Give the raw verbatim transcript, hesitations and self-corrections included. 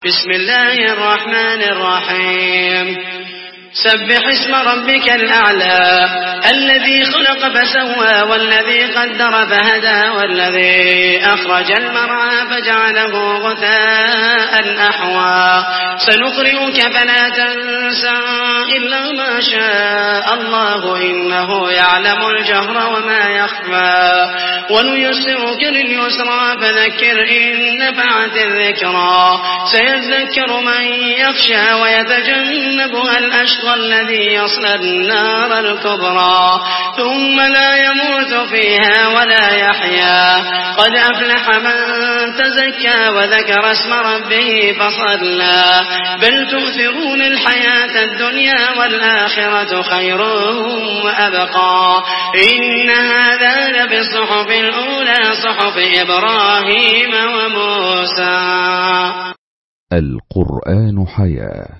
بسم الله الرحمن الرحيم سبح اسم ربك الأعلى الذي خلق فسوى والذي قدر فهدى والذي أخرج المرعى فجعله غثاء أحوى سنقرئك فلا تنسى إلا ما شاء الله إنه يعلم الجهر وما يخفى ونيسرك لليسرى فذكر إن نفعت الذكرى سيذكر من يخشى ويتجنبها الأشقى الذي يصلى النار الكبرى ثم لا يموت فيها ولا يحيا قد أفلح من تزكى وذكر اسم ربه فصلى بل تؤثرون الحياة الدنيا والآخرة خير وأبقى إن هذا لفي الصحف الأولى صحف إبراهيم وموسى. القرآن حياة.